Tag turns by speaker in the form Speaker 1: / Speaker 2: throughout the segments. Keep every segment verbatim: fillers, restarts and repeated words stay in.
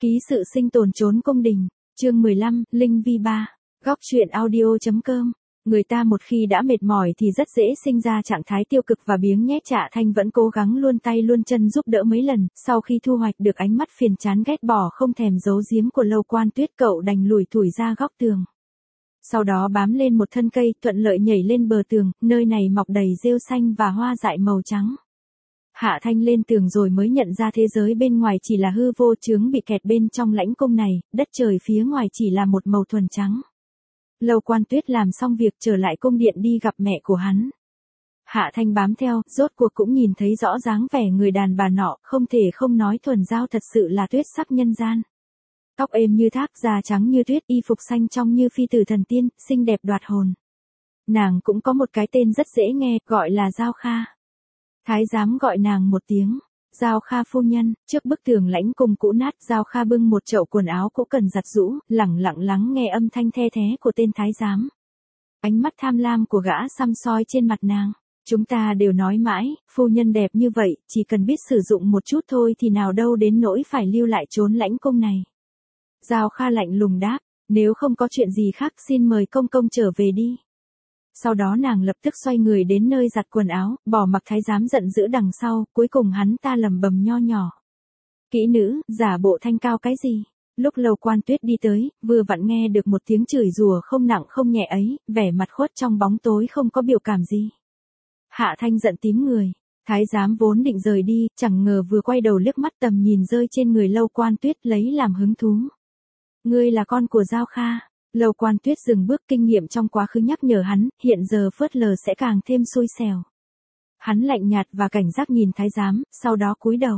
Speaker 1: Ký sự sinh tồn trốn cung đình, chương mười lăm, Linh Vi ba, góc truyện audio.com. Người ta một khi đã mệt mỏi thì rất dễ sinh ra trạng thái tiêu cực và biếng nhác. Trạ Thanh vẫn cố gắng luôn tay luôn chân giúp đỡ mấy lần, sau khi thu hoạch được ánh mắt phiền chán ghét bỏ không thèm giấu giếm của Lâu Quan Tuyết, cậu đành lủi thủi ra góc tường. Sau đó bám lên một thân cây, thuận lợi nhảy lên bờ tường, nơi này mọc đầy rêu xanh và hoa dại màu trắng. Hạ Thanh lên tường rồi mới nhận ra thế giới bên ngoài chỉ là hư vô chướng, bị kẹt bên trong lãnh cung này, đất trời phía ngoài chỉ là một màu thuần trắng. Lâu Quan Tuyết làm xong việc trở lại cung điện đi gặp mẹ của hắn. Hạ Thanh bám theo, rốt cuộc cũng nhìn thấy rõ dáng vẻ người đàn bà nọ, không thể không nói thuần giao thật sự là tuyết sắc nhân gian. Tóc êm như thác, da trắng như tuyết, y phục xanh trong như phi tử thần tiên, xinh đẹp đoạt hồn. Nàng cũng có một cái tên rất dễ nghe, gọi là Giao Kha. Thái giám gọi nàng một tiếng Giao Kha phu nhân. Trước bức tường lãnh cung cũ nát, Giao Kha bưng một chậu quần áo cũ cần giặt giũ, lẳng lặng lắng nghe âm thanh the thé của tên thái giám. Ánh mắt tham lam của gã săm soi trên mặt nàng. Chúng ta đều nói mãi, phu nhân đẹp như vậy, chỉ cần biết sử dụng một chút thôi thì nào đâu đến nỗi phải lưu lại trốn lãnh cung này. Giao Kha lạnh lùng đáp, nếu không có chuyện gì khác xin mời công công trở về đi. Sau đó nàng lập tức xoay người đến nơi giặt quần áo, bỏ mặc thái giám giận dữ đằng sau, cuối cùng hắn ta lầm bầm nho nhỏ. Kỹ nữ, giả bộ thanh cao cái gì? Lúc Lâu Quan Tuyết đi tới, vừa vặn nghe được một tiếng chửi rủa không nặng không nhẹ ấy, vẻ mặt khuất trong bóng tối không có biểu cảm gì. Hạ Thanh giận tím người, thái giám vốn định rời đi, chẳng ngờ vừa quay đầu liếc mắt tầm nhìn rơi trên người Lâu Quan Tuyết lấy làm hứng thú. Ngươi là con của Giao Kha. Lâu Quan Tuyết dừng bước, kinh nghiệm trong quá khứ nhắc nhở hắn, hiện giờ phớt lờ sẽ càng thêm xui xẻo. Hắn lạnh nhạt và cảnh giác nhìn thái giám, sau đó cúi đầu.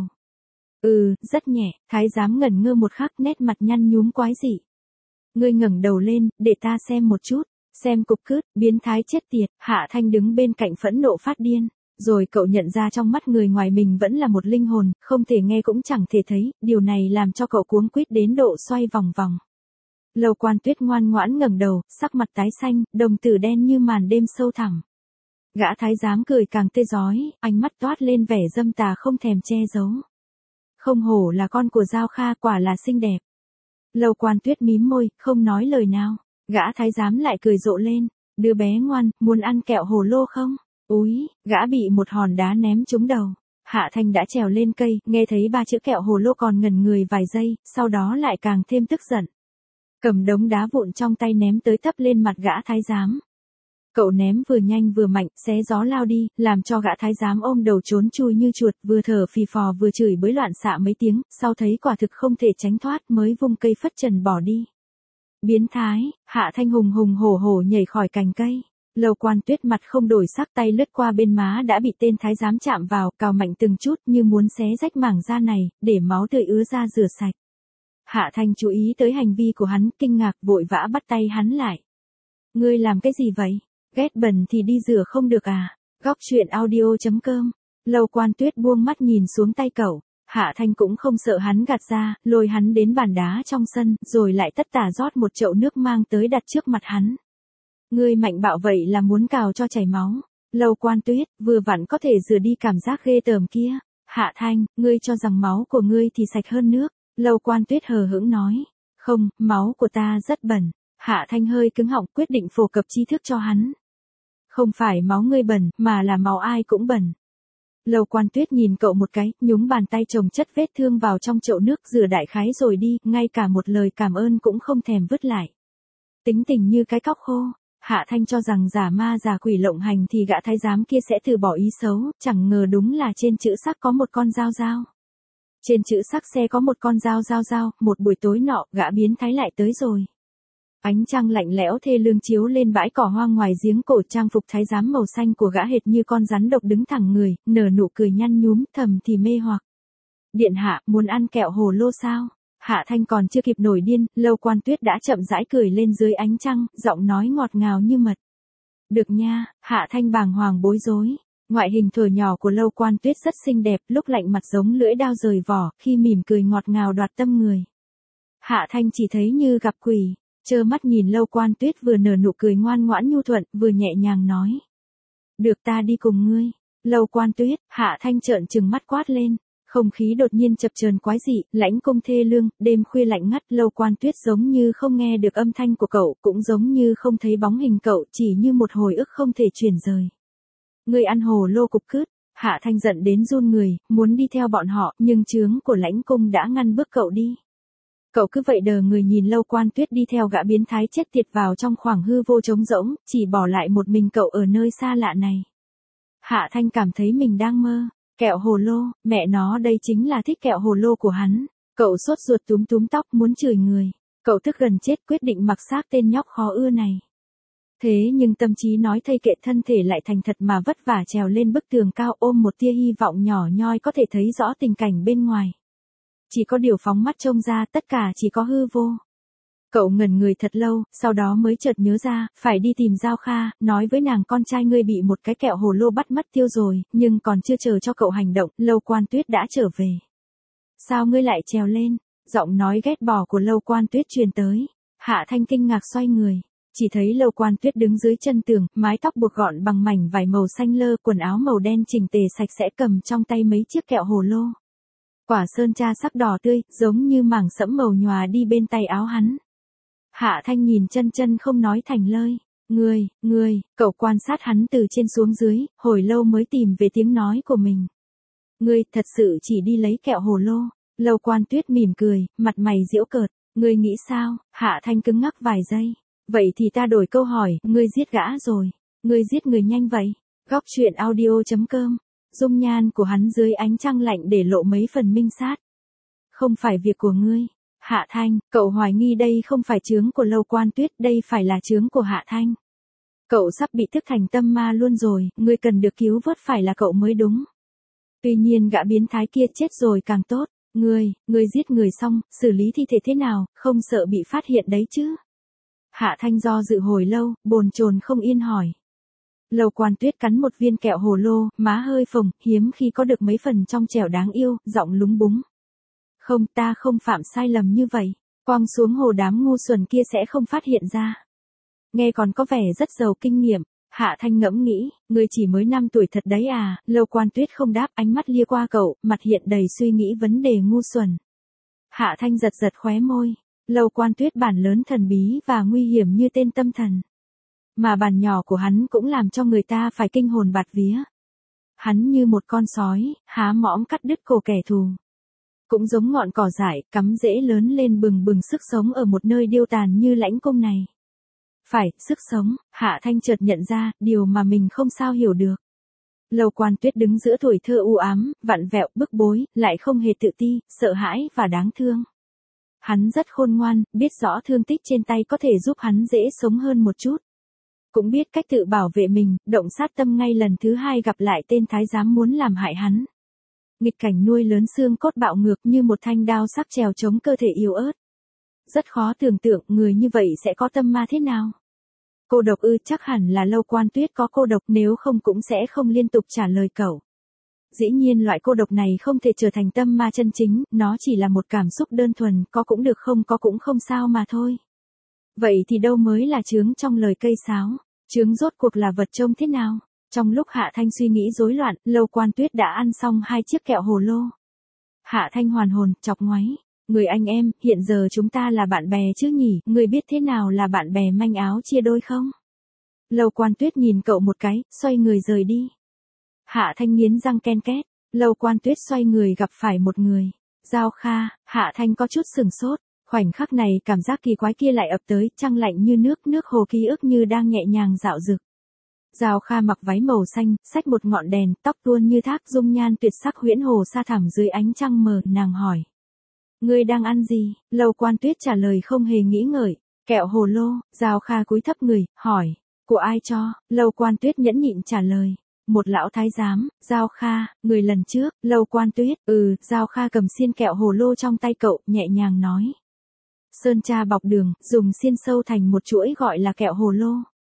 Speaker 1: Ừ, rất nhẹ. Thái giám ngẩn ngơ một khắc, nét mặt nhăn nhúm quái dị. Ngươi ngẩng đầu lên, để ta xem một chút. Xem cục cứt, biến thái chết tiệt. Hạ Thanh đứng bên cạnh phẫn nộ phát điên. Rồi cậu nhận ra trong mắt người ngoài mình vẫn là một linh hồn, không thể nghe cũng chẳng thể thấy, điều này làm cho cậu cuống quýt đến độ xoay vòng vòng. Lâu Quan Tuyết ngoan ngoãn ngẩng đầu, sắc mặt tái xanh, đồng tử đen như màn đêm sâu thẳm. Gã thái giám cười càng tê rói, ánh mắt toát lên vẻ dâm tà không thèm che giấu. Không hổ là con của Giao Kha, quả là xinh đẹp. Lâu Quan Tuyết mím môi, không nói lời nào. Gã thái giám lại cười rộ lên, đứa bé ngoan, muốn ăn kẹo hồ lô không? Úi, gã bị một hòn đá ném trúng đầu. Hạ Thanh đã trèo lên cây, nghe thấy ba chữ kẹo hồ lô còn ngẩn người vài giây, sau đó lại càng thêm tức giận. Cầm đống đá vụn trong tay ném tới tấp lên mặt gã thái giám. Cậu ném vừa nhanh vừa mạnh, xé gió lao đi, làm cho gã thái giám ôm đầu trốn chui như chuột, vừa thở phì phò vừa chửi bới loạn xạ mấy tiếng, sau thấy quả thực không thể tránh thoát mới vung cây phất trần bỏ đi. Biến thái. Hạ Thanh hùng hùng hổ hổ nhảy khỏi cành cây. Lâu Quan Tuyết mặt không đổi sắc, tay lướt qua bên má đã bị tên thái giám chạm vào, cào mạnh từng chút như muốn xé rách mảng da này, để máu tươi ứa ra rửa sạch. Hạ Thanh chú ý tới hành vi của hắn, kinh ngạc vội vã bắt tay hắn lại. Ngươi làm cái gì vậy? Ghét bẩn thì đi rửa không được à? Góc truyện audio.com. Lâu Quan Tuyết buông mắt nhìn xuống tay cậu. Hạ Thanh cũng không sợ hắn gạt ra, lôi hắn đến bàn đá trong sân, rồi lại tất tả rót một chậu nước mang tới đặt trước mặt hắn. Ngươi mạnh bạo vậy là muốn cào cho chảy máu. Lâu Quan Tuyết, vừa vặn có thể rửa đi cảm giác ghê tởm kia. Hạ Thanh, ngươi cho rằng máu của ngươi thì sạch hơn nước. Lâu Quan Tuyết hờ hững nói. Không, máu của ta rất bẩn. Hạ Thanh hơi cứng họng, quyết định phổ cập tri thức cho hắn. Không phải máu ngươi bẩn, mà là máu ai cũng bẩn. Lâu Quan Tuyết nhìn cậu một cái, nhúng bàn tay chồng chất vết thương vào trong chậu nước, rửa đại khái rồi đi, ngay cả một lời cảm ơn cũng không thèm vứt lại. Tính tình như cái cóc khô. Hạ Thanh cho rằng giả ma giả quỷ lộng hành thì gã thái giám kia sẽ từ bỏ ý xấu, chẳng ngờ đúng là trên chữ sắc có một con dao dao. Trên chữ sắc xe có một con dao dao dao, một buổi tối nọ, gã biến thái lại tới rồi. Ánh trăng lạnh lẽo thê lương chiếu lên bãi cỏ hoang ngoài giếng cổ, trang phục thái giám màu xanh của gã hệt như con rắn độc đứng thẳng người, nở nụ cười nhăn nhúm, thầm thì mê hoặc. Điện hạ, muốn ăn kẹo hồ lô sao? Hạ Thanh còn chưa kịp nổi điên, Lâu Quan Tuyết đã chậm rãi cười lên dưới ánh trăng, giọng nói ngọt ngào như mật. Được nha. Hạ Thanh bàng hoàng bối rối. Ngoại hình thuở nhỏ của Lâu Quan Tuyết rất xinh đẹp, lúc lạnh mặt giống lưỡi dao rời vỏ, khi mỉm cười ngọt ngào đoạt tâm người. Hạ Thanh chỉ thấy như gặp quỷ, trơ mắt nhìn Lâu Quan Tuyết vừa nở nụ cười ngoan ngoãn nhu thuận, vừa nhẹ nhàng nói. Được, ta đi cùng ngươi. Lâu Quan Tuyết. Hạ Thanh trợn trừng mắt quát lên. Không khí đột nhiên chập chờn quái dị, lãnh cung thê lương, đêm khuya lạnh ngắt, Lâu Quan Tuyết giống như không nghe được âm thanh của cậu, cũng giống như không thấy bóng hình cậu, chỉ như một hồi ức không thể chuyển rời. Người ăn hồ lô cục cứt. Hạ Thanh giận đến run người, muốn đi theo bọn họ, nhưng chướng của lãnh cung đã ngăn bước cậu đi. Cậu cứ vậy đờ người nhìn Lâu Quan Tuyết đi theo gã biến thái chết tiệt vào trong khoảng hư vô trống rỗng, chỉ bỏ lại một mình cậu ở nơi xa lạ này. Hạ Thanh cảm thấy mình đang mơ. Kẹo hồ lô, mẹ nó đây chính là thích kẹo hồ lô của hắn. Cậu sốt ruột túm túm tóc muốn chửi người. Cậu tức gần chết quyết định mặc xác tên nhóc khó ưa này. Thế nhưng tâm trí nói thây kệ thân thể lại thành thật mà vất vả trèo lên bức tường cao ôm một tia hy vọng nhỏ nhoi có thể thấy rõ tình cảnh bên ngoài. Chỉ có điều phóng mắt trông ra tất cả chỉ có hư vô. Cậu ngẩn người thật lâu, sau đó mới chợt nhớ ra, phải đi tìm Giao Kha, nói với nàng con trai ngươi bị một cái kẹo hồ lô bắt mất tiêu rồi, nhưng còn chưa chờ cho cậu hành động, Lâu Quan Tuyết đã trở về. Sao ngươi lại trèo lên? Giọng nói ghét bỏ của Lâu Quan Tuyết truyền tới. Hạ Thanh kinh ngạc xoay người. Chỉ thấy Lâu Quan Tuyết đứng dưới chân tường, mái tóc buộc gọn bằng mảnh vải màu xanh lơ, quần áo màu đen chỉnh tề sạch sẽ cầm trong tay mấy chiếc kẹo hồ lô. Quả sơn tra sắc đỏ tươi, giống như mảng sẫm màu nhòa đi bên tay áo hắn. Hạ Thanh nhìn chân chân không nói thành lời. Ngươi, ngươi, cậu quan sát hắn từ trên xuống dưới, hồi lâu mới tìm về tiếng nói của mình. Ngươi thật sự chỉ đi lấy kẹo hồ lô. Lâu Quan Tuyết mỉm cười, mặt mày giễu cợt. Ngươi nghĩ sao? Hạ Thanh cứng ngắc vài giây. Vậy thì ta đổi câu hỏi, ngươi giết gã rồi. Ngươi giết người nhanh vậy. Góc truyện audio chấm com. Dung nhan của hắn dưới ánh trăng lạnh để lộ mấy phần minh sát. Không phải việc của ngươi. Hạ Thanh, cậu hoài nghi đây không phải chướng của Lâu Quan Tuyết, đây phải là chướng của Hạ Thanh. Cậu sắp bị thức thành tâm ma luôn rồi, ngươi cần được cứu vớt phải là cậu mới đúng. Tuy nhiên gã biến thái kia chết rồi càng tốt. Ngươi, ngươi giết người xong, xử lý thi thể thế nào, không sợ bị phát hiện đấy chứ? Hạ Thanh do dự hồi lâu, bồn chồn không yên hỏi. Lâu Quan Tuyết cắn một viên kẹo hồ lô, má hơi phồng, hiếm khi có được mấy phần trong trẻo đáng yêu, giọng lúng búng. Không, ta không phạm sai lầm như vậy. Quăng xuống hồ đám ngu xuẩn kia sẽ không phát hiện ra. Nghe còn có vẻ rất giàu kinh nghiệm. Hạ Thanh ngẫm nghĩ, ngươi chỉ mới năm tuổi thật đấy à? Lâu Quan Tuyết không đáp, ánh mắt lia qua cậu, mặt hiện đầy suy nghĩ vấn đề ngu xuẩn. Hạ Thanh giật giật khóe môi. Lâu Quan Tuyết bản lớn thần bí và nguy hiểm như tên tâm thần. Mà bản nhỏ của hắn cũng làm cho người ta phải kinh hồn bạt vía. Hắn như một con sói, há mõm cắt đứt cổ kẻ thù. Cũng giống ngọn cỏ dại, cắm rễ lớn lên bừng bừng sức sống ở một nơi điêu tàn như lãnh cung này. Phải, sức sống, Hạ Thanh chợt nhận ra, điều mà mình không sao hiểu được. Lâu Quan Tuyết đứng giữa tuổi thơ u ám, vặn vẹo, bức bối, lại không hề tự ti, sợ hãi và đáng thương. Hắn rất khôn ngoan, biết rõ thương tích trên tay có thể giúp hắn dễ sống hơn một chút. Cũng biết cách tự bảo vệ mình, động sát tâm ngay lần thứ hai gặp lại tên thái giám muốn làm hại hắn. Nghịch cảnh nuôi lớn xương cốt bạo ngược như một thanh đao sắc trèo chống cơ thể yếu ớt. Rất khó tưởng tượng người như vậy sẽ có tâm ma thế nào. Cô độc ư, chắc hẳn là Lâu Quan Tuyết có cô độc, nếu không cũng sẽ không liên tục trả lời cậu. Dĩ nhiên loại cô độc này không thể trở thành tâm ma chân chính, nó chỉ là một cảm xúc đơn thuần, có cũng được không có cũng không sao mà thôi. Vậy thì đâu mới là chướng trong lời cây sáo, chướng rốt cuộc là vật trông thế nào? Trong lúc Hạ Thanh suy nghĩ rối loạn, Lâu Quan Tuyết đã ăn xong hai chiếc kẹo hồ lô. Hạ Thanh hoàn hồn, chọc ngoáy. Người anh em, hiện giờ chúng ta là bạn bè chứ nhỉ, người biết thế nào là bạn bè manh áo chia đôi không? Lâu Quan Tuyết nhìn cậu một cái, xoay người rời đi. Hạ Thanh nghiến răng ken két. Lâu Quan Tuyết xoay người gặp phải một người. Giao Kha. Hạ Thanh có chút sừng sốt. Khoảnh khắc này cảm giác kỳ quái kia lại ập tới, trăng lạnh như nước, nước hồ ký ức như đang nhẹ nhàng dạo dực. Giao Kha mặc váy màu xanh, xách một ngọn đèn, tóc tuôn như thác, dung nhan tuyệt sắc huyễn hồ sa thẳm dưới ánh trăng mờ, nàng hỏi. Ngươi đang ăn gì? Lâu Quan Tuyết trả lời không hề nghĩ ngợi. Kẹo hồ lô. Giao Kha cúi thấp người, hỏi. Của ai cho? Lâu Quan Tuyết nhẫn nhịn trả lời. Một lão thái giám. Giao Kha, người lần trước. Lâu Quan Tuyết, ừ. Giao Kha cầm xiên kẹo hồ lô trong tay cậu, nhẹ nhàng nói. Sơn tra bọc đường, dùng xiên sâu thành một chuỗi gọi là kẹo hồ lô.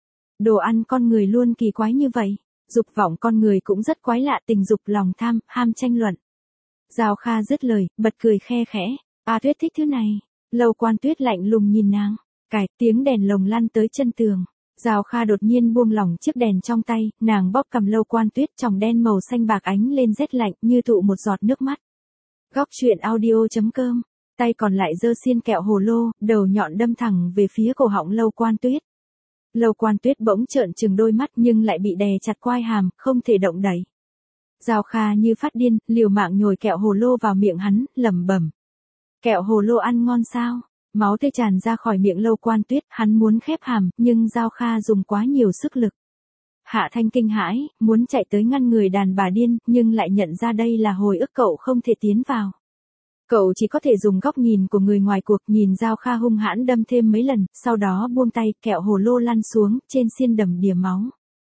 Speaker 1: Đồ ăn con người luôn kỳ quái như vậy. Dục vọng con người cũng rất quái lạ, tình dục, lòng tham, ham tranh luận. Giao Kha dứt lời, bật cười khe khẽ. A Tuyết thích thứ này. Lâu Quan Tuyết lạnh lùng nhìn nàng. Cài, tiếng đèn lồng lăn tới chân tường. Giao Kha đột nhiên buông lỏng chiếc đèn trong tay, nàng bóp cầm Lâu Quan Tuyết, tròng đen màu xanh bạc ánh lên rét lạnh như tụ một giọt nước mắt. Góc truyện audio.com, tay còn lại giơ xiên kẹo hồ lô, đầu nhọn đâm thẳng về phía cổ họng Lâu Quan Tuyết. Lâu Quan Tuyết bỗng trợn trừng đôi mắt nhưng lại bị đè chặt quai hàm, không thể động đậy. Giao Kha như phát điên, liều mạng nhồi kẹo hồ lô vào miệng hắn, lẩm bẩm. Kẹo hồ lô ăn ngon sao? Máu tươi tràn ra khỏi miệng Lâu Quan Tuyết, hắn muốn khép hàm, nhưng Giao Kha dùng quá nhiều sức lực. Hạ Thanh kinh hãi, muốn chạy tới ngăn người đàn bà điên, nhưng lại nhận ra đây là hồi ức cậu không thể tiến vào. Cậu chỉ có thể dùng góc nhìn của người ngoài cuộc nhìn Giao Kha hung hãn đâm thêm mấy lần, sau đó buông tay, kẹo hồ lô lăn xuống, trên xiên đầm đìa máu.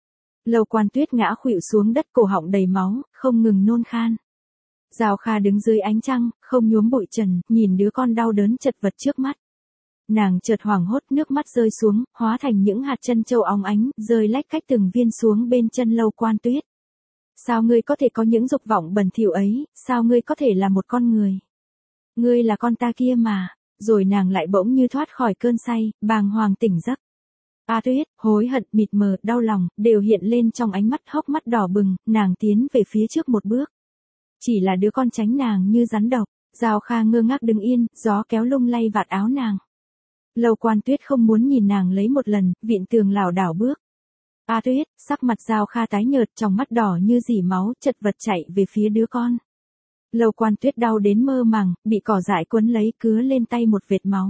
Speaker 1: Lâu Quan Tuyết ngã khuỵu xuống đất, cổ họng đầy máu, không ngừng nôn khan. Giao Kha đứng dưới ánh trăng, không nhuốm bụi trần, nhìn đứa con đau đớn chật vật trước mắt. Nàng chợt hoảng hốt, nước mắt rơi xuống, hóa thành những hạt chân châu óng ánh, rơi lách cách từng viên xuống bên chân Lâu Quan Tuyết. Sao ngươi có thể có những dục vọng bẩn thỉu ấy, sao ngươi có thể là một con người? Ngươi là con ta kia mà. Rồi nàng lại bỗng như thoát khỏi cơn say, bàng hoàng tỉnh giấc. A Tuyết, hối hận, mịt mờ, đau lòng, đều hiện lên trong ánh mắt, hốc mắt đỏ bừng, nàng tiến về phía trước một bước. Chỉ là đứa con tránh nàng như rắn độc. Giao Kha ngơ ngác đứng yên, gió kéo lung lay vạt áo nàng. Lâu Quan Tuyết không muốn nhìn nàng lấy một lần, vịn tường lảo đảo bước. A Tuyết, sắc mặt Giao Kha tái nhợt, trong mắt đỏ như dỉ máu, chật vật chạy về phía đứa con. Lâu Quan Tuyết đau đến mơ màng, bị cỏ dại quấn lấy, cứa lên tay một vệt máu.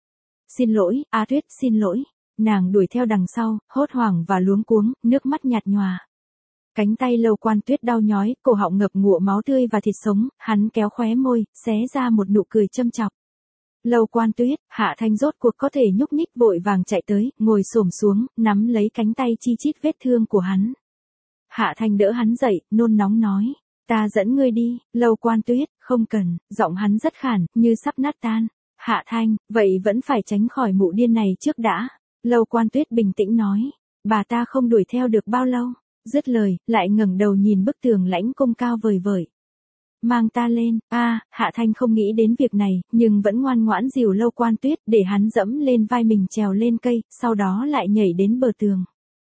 Speaker 1: Xin lỗi, A Tuyết, xin lỗi. Nàng đuổi theo đằng sau, hốt hoảng và luống cuống, nước mắt nhạt nhòa. Cánh tay Lâu Quan Tuyết đau nhói, cổ họng ngập ngụa máu tươi và thịt sống, hắn kéo khóe môi, xé ra một nụ cười châm chọc. Lâu Quan Tuyết, Hạ Thanh rốt cuộc có thể nhúc nhích, vội vàng chạy tới, ngồi xổm xuống, nắm lấy cánh tay chi chít vết thương của hắn. Hạ Thanh đỡ hắn dậy, nôn nóng nói, ta dẫn ngươi đi. Lâu Quan Tuyết, không cần, giọng hắn rất khản, như sắp nát tan. Hạ Thanh, vậy vẫn phải tránh khỏi mụ điên này trước đã. Lâu Quan Tuyết bình tĩnh nói, bà ta không đuổi theo được bao lâu. Dứt lời, lại ngẩng đầu nhìn bức tường lãnh cung cao vời vợi. Mang ta lên. A, à, Hạ Thanh không nghĩ đến việc này, nhưng vẫn ngoan ngoãn dìu Lâu Quan Tuyết, để hắn dẫm lên vai mình trèo lên cây, sau đó lại nhảy đến bờ tường.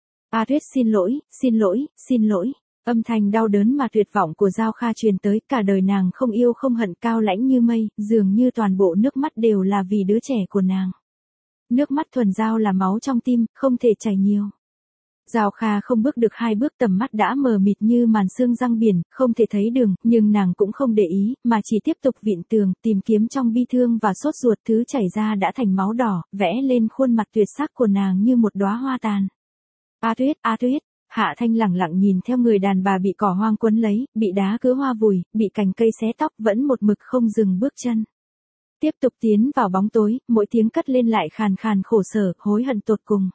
Speaker 1: A Tuyết xin lỗi, xin lỗi, xin lỗi. Âm thanh đau đớn mà tuyệt vọng của Giao Kha truyền tới, cả đời nàng không yêu không hận, cao lãnh như mây, dường như toàn bộ nước mắt đều là vì đứa trẻ của nàng. Nước mắt thuần Giao là máu trong tim, không thể chảy nhiều. Giao Kha không bước được hai bước, tầm mắt đã mờ mịt như màn sương răng biển, không thể thấy đường, nhưng nàng cũng không để ý, mà chỉ tiếp tục vịn tường, tìm kiếm trong bi thương và sốt ruột thứ chảy ra đã thành máu đỏ, vẽ lên khuôn mặt tuyệt sắc của nàng như một đóa hoa tàn. A Tuyết, A Tuyết, Hạ Thanh lẳng lặng nhìn theo người đàn bà bị cỏ hoang quấn lấy, bị đá cứa hoa vùi, bị cành cây xé tóc, vẫn một mực không dừng bước chân. Tiếp tục tiến vào bóng tối, mỗi tiếng cất lên lại khàn khàn khổ sở, hối hận tột cùng.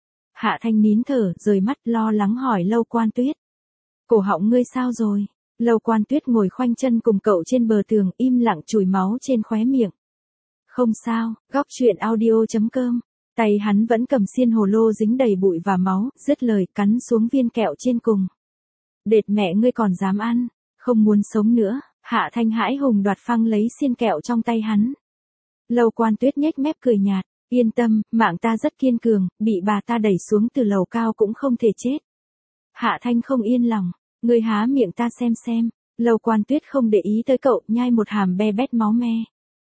Speaker 1: Hạ Thanh nín thở, rời mắt, lo lắng hỏi Lâu Quan Tuyết. Cổ họng ngươi sao rồi? Lâu Quan Tuyết ngồi khoanh chân cùng cậu trên bờ tường, im lặng chùi máu trên khóe miệng. Không sao. Góc truyện audio.com. Tay hắn vẫn cầm xiên hồ lô dính đầy bụi và máu, dứt lời, cắn xuống viên kẹo trên cùng. Đệt mẹ ngươi còn dám ăn, không muốn sống nữa. Hạ Thanh hãi hùng đoạt phăng lấy xiên kẹo trong tay hắn. Lâu Quan Tuyết nhếch mép cười nhạt. Yên tâm, mạng ta rất kiên cường, bị bà ta đẩy xuống từ lầu cao cũng không thể chết. Hạ Thanh không yên lòng, ngươi há miệng ta xem xem. Lâu Quan Tuyết không để ý tới cậu, nhai một hàm be bét máu me.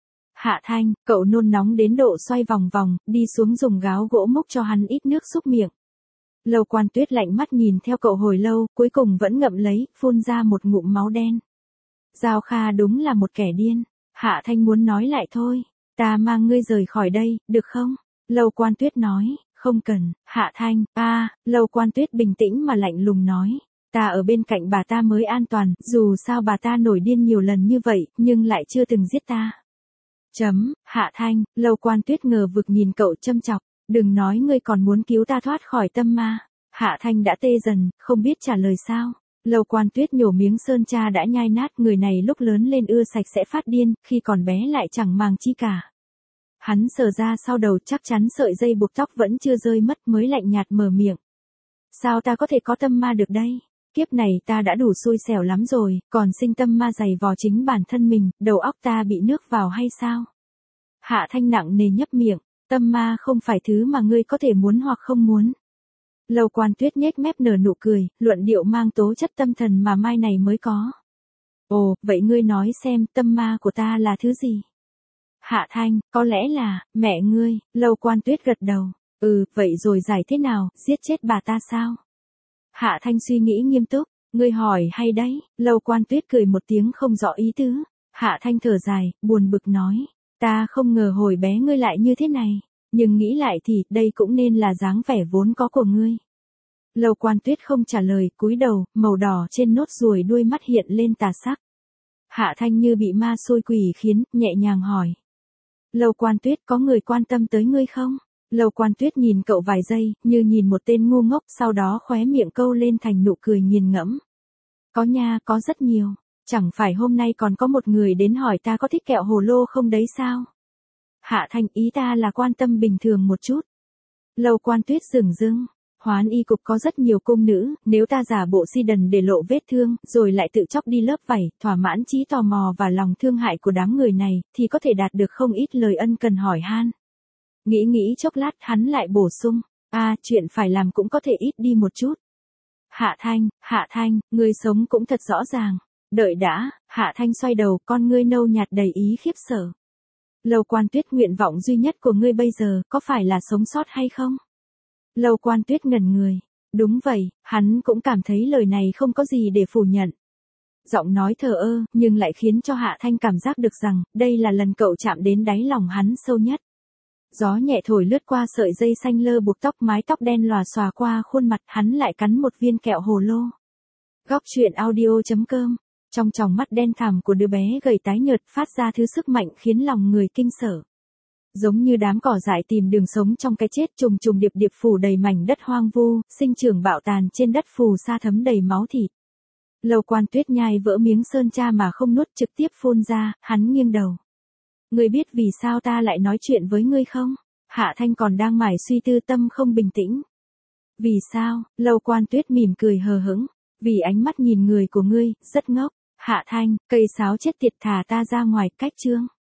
Speaker 1: Hạ Thanh, cậu nôn nóng đến độ xoay vòng vòng, đi xuống dùng gáo gỗ múc cho hắn ít nước xúc miệng. Lâu Quan Tuyết lạnh mắt nhìn theo cậu hồi lâu, cuối cùng vẫn ngậm lấy, phun ra một ngụm máu đen. Giao Kha đúng là một kẻ điên. Hạ Thanh muốn nói lại thôi. Ta mang ngươi rời khỏi đây, được không? Lâu Quan Tuyết nói, không cần. Hạ Thanh, a, à, Lâu Quan Tuyết bình tĩnh mà lạnh lùng nói, ta ở bên cạnh bà ta mới an toàn, dù sao bà ta nổi điên nhiều lần như vậy, nhưng lại chưa từng giết ta. Chấm. Hạ Thanh, Lâu Quan Tuyết ngờ vực nhìn cậu châm chọc, đừng nói ngươi còn muốn cứu ta thoát khỏi tâm ma. Hạ Thanh đã tê dần, không biết trả lời sao. Lâu Quan Tuyết nhổ miếng sơn cha đã nhai nát, người này lúc lớn lên ưa sạch sẽ phát điên, khi còn bé lại chẳng màng chi cả. Hắn sờ ra sau đầu, chắc chắn sợi dây buộc tóc vẫn chưa rơi mất, mới lạnh nhạt mở miệng. Sao ta có thể có tâm ma được đây? Kiếp này ta đã đủ xui xẻo lắm rồi, còn sinh tâm ma dày vò chính bản thân mình, đầu óc ta bị nước vào hay sao? Hạ Thanh nặng nề nhấp miệng, tâm ma không phải thứ mà ngươi có thể muốn hoặc không muốn. Lâu Quan Tuyết nhếch mép nở nụ cười, luận điệu mang tố chất tâm thần mà mai này mới có. Ồ, vậy ngươi nói xem tâm ma của ta là thứ gì? Hạ Thanh, có lẽ là, mẹ ngươi, Lâu Quan Tuyết gật đầu. Ừ, vậy rồi giải thế nào, giết chết bà ta sao? Hạ Thanh suy nghĩ nghiêm túc, ngươi hỏi hay đấy, Lâu Quan Tuyết cười một tiếng không rõ ý tứ. Hạ Thanh thở dài, buồn bực nói, ta không ngờ hồi bé ngươi lại như thế này, nhưng nghĩ lại thì đây cũng nên là dáng vẻ vốn có của ngươi. Lâu Quan Tuyết không trả lời, cúi đầu, màu đỏ trên nốt ruồi đuôi mắt hiện lên tà sắc. Hạ Thanh như bị ma xôi quỷ khiến, nhẹ nhàng hỏi. Lâu Quan Tuyết, có người quan tâm tới ngươi không? Lâu Quan Tuyết nhìn cậu vài giây, như nhìn một tên ngu ngốc, sau đó khóe miệng câu lên thành nụ cười nghiền ngẫm. Có nha, có rất nhiều. Chẳng phải hôm nay còn có một người đến hỏi ta có thích kẹo hồ lô không đấy sao? Hạ Thanh, ý ta là quan tâm bình thường một chút. Lâu Quan Tuyết dửng dưng. Hoán y cục có rất nhiều cung nữ, nếu ta giả bộ si đần để lộ vết thương, rồi lại tự chóc đi lớp vảy, thỏa mãn trí tò mò và lòng thương hại của đám người này, thì có thể đạt được không ít lời ân cần hỏi han. Nghĩ nghĩ chốc lát hắn lại bổ sung, à, chuyện phải làm cũng có thể ít đi một chút. Hạ Thanh, Hạ Thanh, ngươi sống cũng thật rõ ràng. Đợi đã, Hạ Thanh xoay đầu, con ngươi nâu nhạt đầy ý khiếp sợ. Lâu Quan Tuyết, nguyện vọng duy nhất của ngươi bây giờ, có phải là sống sót hay không? Lâu Quan Tuyết ngẩn người. Đúng vậy, hắn cũng cảm thấy lời này không có gì để phủ nhận. Giọng nói thờ ơ, nhưng lại khiến cho Hạ Thanh cảm giác được rằng, đây là lần cậu chạm đến đáy lòng hắn sâu nhất. Gió nhẹ thổi lướt qua sợi dây xanh lơ buộc tóc, mái tóc đen lòa xòa qua khuôn mặt, hắn lại cắn một viên kẹo hồ lô. Góc truyện audio chấm com. Trong tròng mắt đen thẳm của đứa bé gầy tái nhợt phát ra thứ sức mạnh khiến lòng người kinh sợ. Giống như đám cỏ dại tìm đường sống trong cái chết, trùng trùng điệp điệp phủ đầy mảnh đất hoang vu, sinh trưởng bạo tàn trên đất phù sa thấm đầy máu thịt. Lâu Quan Tuyết nhai vỡ miếng sơn cha mà không nuốt, trực tiếp phun ra, hắn nghiêng đầu. Ngươi biết vì sao ta lại nói chuyện với ngươi không? Hạ Thanh còn đang mải suy tư, tâm không bình tĩnh. Vì sao? Lâu Quan Tuyết mỉm cười hờ hững. Vì ánh mắt nhìn người của ngươi, rất ngốc. Hạ Thanh, cây sáo chết tiệt, thả ta ra ngoài, cách chương.